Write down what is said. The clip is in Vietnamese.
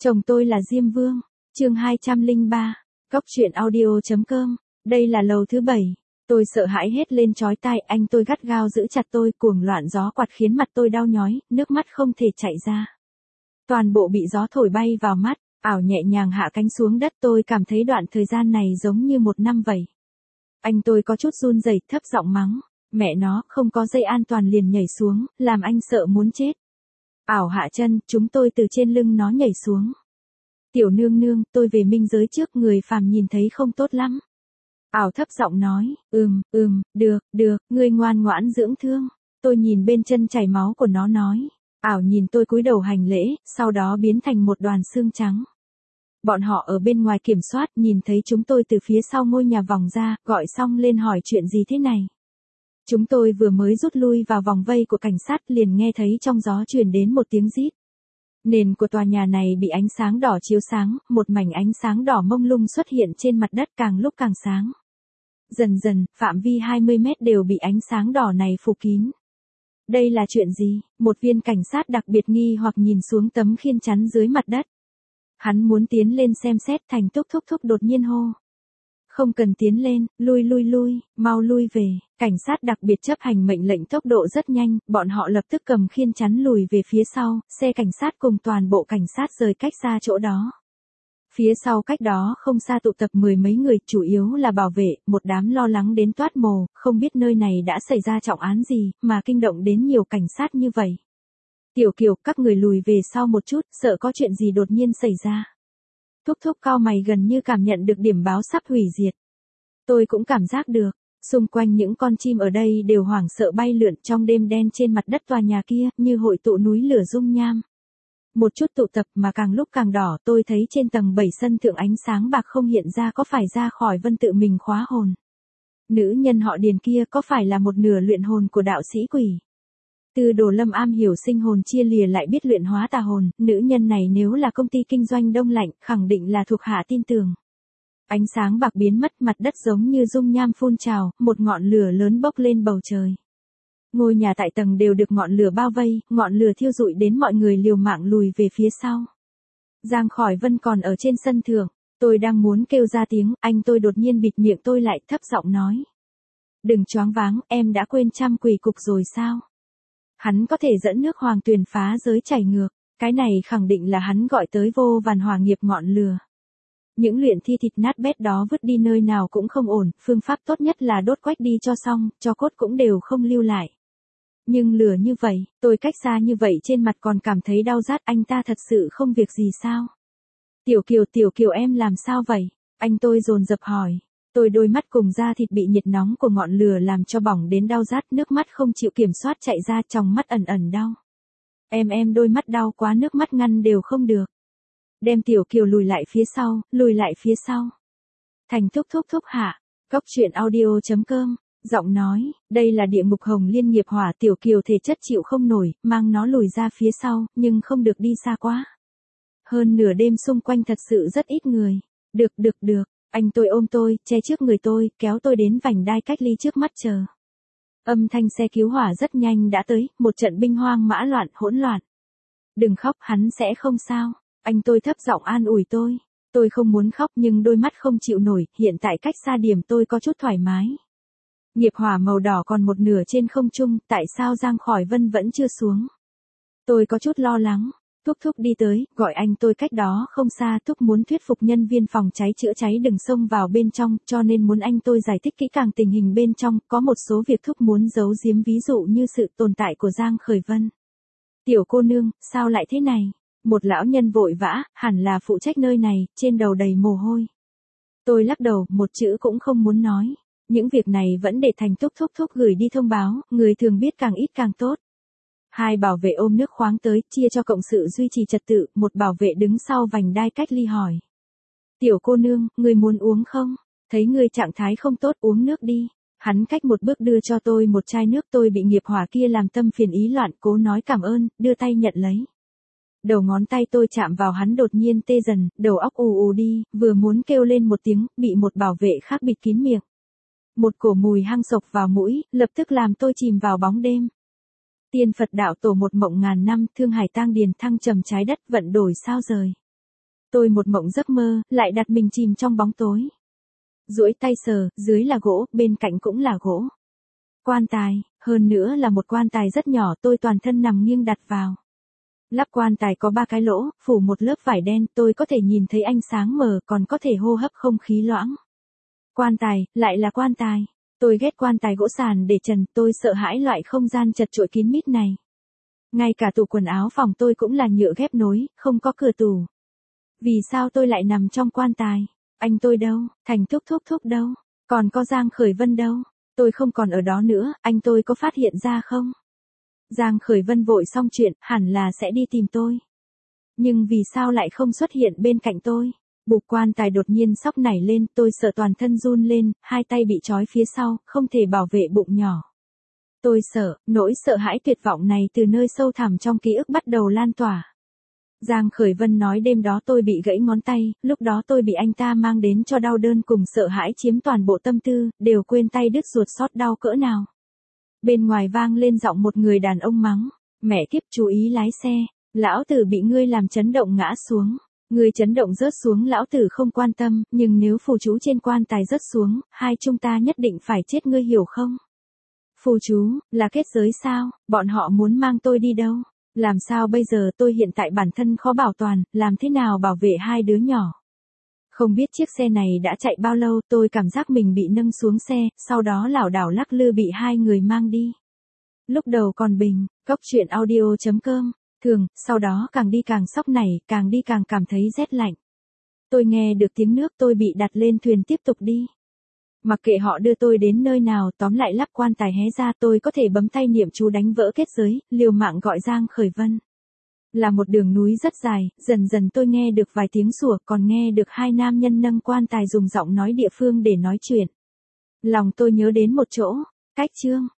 Chồng tôi là Diêm Vương. Chương 203. Cốc truyện audio.com. Đây là lầu thứ 7. Tôi sợ hãi hết lên chói tai, anh tôi gắt gao giữ chặt tôi, cuồng loạn gió quạt khiến mặt tôi đau nhói, nước mắt không thể chảy ra. Toàn bộ bị gió thổi bay vào mắt, ảo nhẹ nhàng hạ cánh xuống đất, tôi cảm thấy đoạn thời gian này giống như một năm vậy. Anh tôi có chút run rẩy, thấp giọng mắng, mẹ nó, không có dây an toàn liền nhảy xuống, làm anh sợ muốn chết. Ảo hạ chân, chúng tôi từ trên lưng nó nhảy xuống. Tiểu nương nương, tôi về minh giới trước, người phàm nhìn thấy không tốt lắm. Ảo thấp giọng nói, được, ngươi ngoan ngoãn dưỡng thương. Tôi nhìn bên chân chảy máu của nó nói. Ảo nhìn tôi cúi đầu hành lễ, sau đó biến thành một đoàn xương trắng. Bọn họ ở bên ngoài kiểm soát, nhìn thấy chúng tôi từ phía sau ngôi nhà vòng ra, gọi xong lên hỏi chuyện gì thế này. Chúng tôi vừa mới rút lui vào vòng vây của cảnh sát, liền nghe thấy trong gió truyền đến một tiếng rít. Nền của tòa nhà này bị ánh sáng đỏ chiếu sáng, một mảnh ánh sáng đỏ mông lung xuất hiện trên mặt đất, càng lúc càng sáng. Dần dần, phạm vi 20 mét đều bị ánh sáng đỏ này phủ kín. Đây là chuyện gì? Một viên cảnh sát đặc biệt nghi hoặc nhìn xuống tấm khiên chắn dưới mặt đất. Hắn muốn tiến lên xem xét, Thành thúc đột nhiên hô. Không cần tiến lên, lui, mau lui về. Cảnh sát đặc biệt chấp hành mệnh lệnh tốc độ rất nhanh, bọn họ lập tức cầm khiên chắn lùi về phía sau, xe cảnh sát cùng toàn bộ cảnh sát rời cách xa chỗ đó. Phía sau cách đó không xa tụ tập mười mấy người, chủ yếu là bảo vệ, một đám lo lắng đến toát mồ, không biết nơi này đã xảy ra trọng án gì, mà kinh động đến nhiều cảnh sát như vậy. Tiểu Kiều, các người lùi về sau một chút, sợ có chuyện gì đột nhiên xảy ra. Thúc cao mày gần như cảm nhận được điểm báo sắp hủy diệt. Tôi cũng cảm giác được, xung quanh những con chim ở đây đều hoảng sợ bay lượn trong đêm đen trên mặt đất tòa nhà kia, như hội tụ núi lửa dung nham. Một chút tụ tập mà càng lúc càng đỏ, tôi thấy trên tầng 7 sân thượng ánh sáng bạc không hiện ra, có phải ra khỏi vân tự mình khóa hồn. Nữ nhân họ Điền kia có phải là một nửa luyện hồn của đạo sĩ quỷ. Từ Đồ Lâm am hiểu sinh hồn chia lìa lại biết luyện hóa tà hồn, nữ nhân này nếu là công ty kinh doanh đông lạnh, khẳng định là thuộc hạ tin tưởng. Ánh sáng bạc biến mất, mặt đất giống như dung nham phun trào, một ngọn lửa lớn bốc lên bầu trời. Ngôi nhà tại tầng đều được ngọn lửa bao vây, ngọn lửa thiêu rụi đến mọi người liều mạng lùi về phía sau. Giang Khỏi Vân còn ở trên sân thượng, tôi đang muốn kêu ra tiếng, anh tôi đột nhiên bịt miệng tôi lại, thấp giọng nói. Đừng choáng váng, em đã quên trăm quỷ cục rồi sao? Hắn có thể dẫn nước hoàng tuyền phá giới chảy ngược, cái này khẳng định là hắn gọi tới vô vàn hỏa nghiệp ngọn lửa. Những luyện thi thịt nát bét đó vứt đi nơi nào cũng không ổn, phương pháp tốt nhất là đốt quách đi cho xong, cho cốt cũng đều không lưu lại. Nhưng lửa như vậy, tôi cách xa như vậy trên mặt còn cảm thấy đau rát, anh ta thật sự không việc gì sao? Tiểu Kiều em làm sao vậy? Anh tôi dồn dập hỏi. Tôi đôi mắt cùng da thịt bị nhiệt nóng của ngọn lửa làm cho bỏng đến đau rát, nước mắt không chịu kiểm soát chảy ra, trong mắt ẩn đau. Em đôi mắt đau quá, nước mắt ngăn đều không được. Đem Tiểu Kiều lùi lại phía sau. Thành thúc hạ. Cốc truyện audio.com. Giọng nói, đây là địa ngục hồng liên nghiệp hỏa, Tiểu Kiều thể chất chịu không nổi, mang nó lùi ra phía sau, nhưng không được đi xa quá. Hơn nửa đêm xung quanh thật sự rất ít người. Được. Anh tôi ôm tôi, che trước người tôi, kéo tôi đến vành đai cách ly trước mắt chờ. Âm thanh xe cứu hỏa rất nhanh đã tới, một trận binh hoang mã loạn, hỗn loạn. Đừng khóc, hắn sẽ không sao. Anh tôi thấp giọng an ủi tôi. Tôi không muốn khóc nhưng đôi mắt không chịu nổi, hiện tại cách xa điểm tôi có chút thoải mái. Nghiệp hỏa màu đỏ còn một nửa trên không trung, tại sao Giang Khỏi Vân vẫn chưa xuống? Tôi có chút lo lắng. Thúc đi tới, gọi anh tôi cách đó không xa, Thúc muốn thuyết phục nhân viên phòng cháy chữa cháy đừng xông vào bên trong, cho nên muốn anh tôi giải thích kỹ càng tình hình bên trong, có một số việc Thúc muốn giấu giếm, ví dụ như sự tồn tại của Giang Khởi Vân. Tiểu cô nương, sao lại thế này? Một lão nhân vội vã, hẳn là phụ trách nơi này, trên đầu đầy mồ hôi. Tôi lắc đầu, một chữ cũng không muốn nói. Những việc này vẫn để Thành thúc gửi đi thông báo, người thường biết càng ít càng tốt. Hai bảo vệ ôm nước khoáng tới, chia cho cộng sự duy trì trật tự, một bảo vệ đứng sau vành đai cách ly hỏi. Tiểu cô nương, người muốn uống không? Thấy người trạng thái không tốt, uống nước đi. Hắn cách một bước đưa cho tôi một chai nước, tôi bị nghiệp hỏa kia làm tâm phiền ý loạn, cố nói cảm ơn, đưa tay nhận lấy. Đầu ngón tay tôi chạm vào hắn đột nhiên tê dần, đầu óc ù đi, vừa muốn kêu lên một tiếng, bị một bảo vệ khác bịt kín miệng. Một cổ mùi hăng sộc vào mũi, lập tức làm tôi chìm vào bóng đêm. Tiên Phật đạo tổ một mộng ngàn năm, thương hải tang điền thăng trầm trái đất vận đổi sao rời. Tôi một mộng giấc mơ, lại đặt mình chìm trong bóng tối. Duỗi tay sờ, dưới là gỗ, bên cạnh cũng là gỗ. Quan tài, hơn nữa là một quan tài rất nhỏ, tôi toàn thân nằm nghiêng đặt vào. Lắp quan tài có 3 cái lỗ, phủ một lớp vải đen, tôi có thể nhìn thấy ánh sáng mờ, còn có thể hô hấp không khí loãng. Quan tài, lại là quan tài. Tôi ghét quan tài gỗ sàn để trần, tôi sợ hãi loại không gian chật chội kín mít này. Ngay cả tủ quần áo phòng tôi cũng là nhựa ghép nối, không có cửa tủ. Vì sao tôi lại nằm trong quan tài? Anh tôi đâu? Thành thúc đâu? Còn có Giang Khởi Vân đâu? Tôi không còn ở đó nữa, anh tôi có phát hiện ra không? Giang Khởi Vân vội xong chuyện, hẳn là sẽ đi tìm tôi. Nhưng vì sao lại không xuất hiện bên cạnh tôi? Bục quan tài đột nhiên sóc nảy lên, tôi sợ toàn thân run lên, hai tay bị trói phía sau, không thể bảo vệ bụng nhỏ. Tôi sợ, nỗi sợ hãi tuyệt vọng này từ nơi sâu thẳm trong ký ức bắt đầu lan tỏa. Giang Khởi Vân nói đêm đó tôi bị gãy ngón tay, lúc đó tôi bị anh ta mang đến cho đau đớn cùng sợ hãi chiếm toàn bộ tâm tư, đều quên tay đứt ruột xót đau cỡ nào. Bên ngoài vang lên giọng một người đàn ông mắng, mẹ kiếp chú ý lái xe, lão tử bị ngươi làm chấn động ngã xuống. Ngươi chấn động rớt xuống lão tử không quan tâm, nhưng nếu phù chú trên quan tài rớt xuống, hai chúng ta nhất định phải chết ngươi hiểu không? Phù chú, là kết giới sao, bọn họ muốn mang tôi đi đâu? Làm sao bây giờ tôi hiện tại bản thân khó bảo toàn, làm thế nào bảo vệ hai đứa nhỏ? Không biết chiếc xe này đã chạy bao lâu, tôi cảm giác mình bị nâng xuống xe, sau đó lảo đảo lắc lư bị hai người mang đi. Lúc đầu còn bình, coctruyện.audio.com, thường, sau đó càng đi càng sốc nảy, càng đi càng cảm thấy rét lạnh. Tôi nghe được tiếng nước, tôi bị đặt lên thuyền tiếp tục đi. Mặc kệ họ đưa tôi đến nơi nào, tóm lại lắp quan tài hé ra, tôi có thể bấm tay niệm chú đánh vỡ kết giới, liều mạng gọi Giang Khởi Vân. Là một đường núi rất dài, dần dần tôi nghe được vài tiếng sủa, còn nghe được hai nam nhân nâng quan tài dùng giọng nói địa phương để nói chuyện. Lòng tôi nhớ đến một chỗ, cách Trương.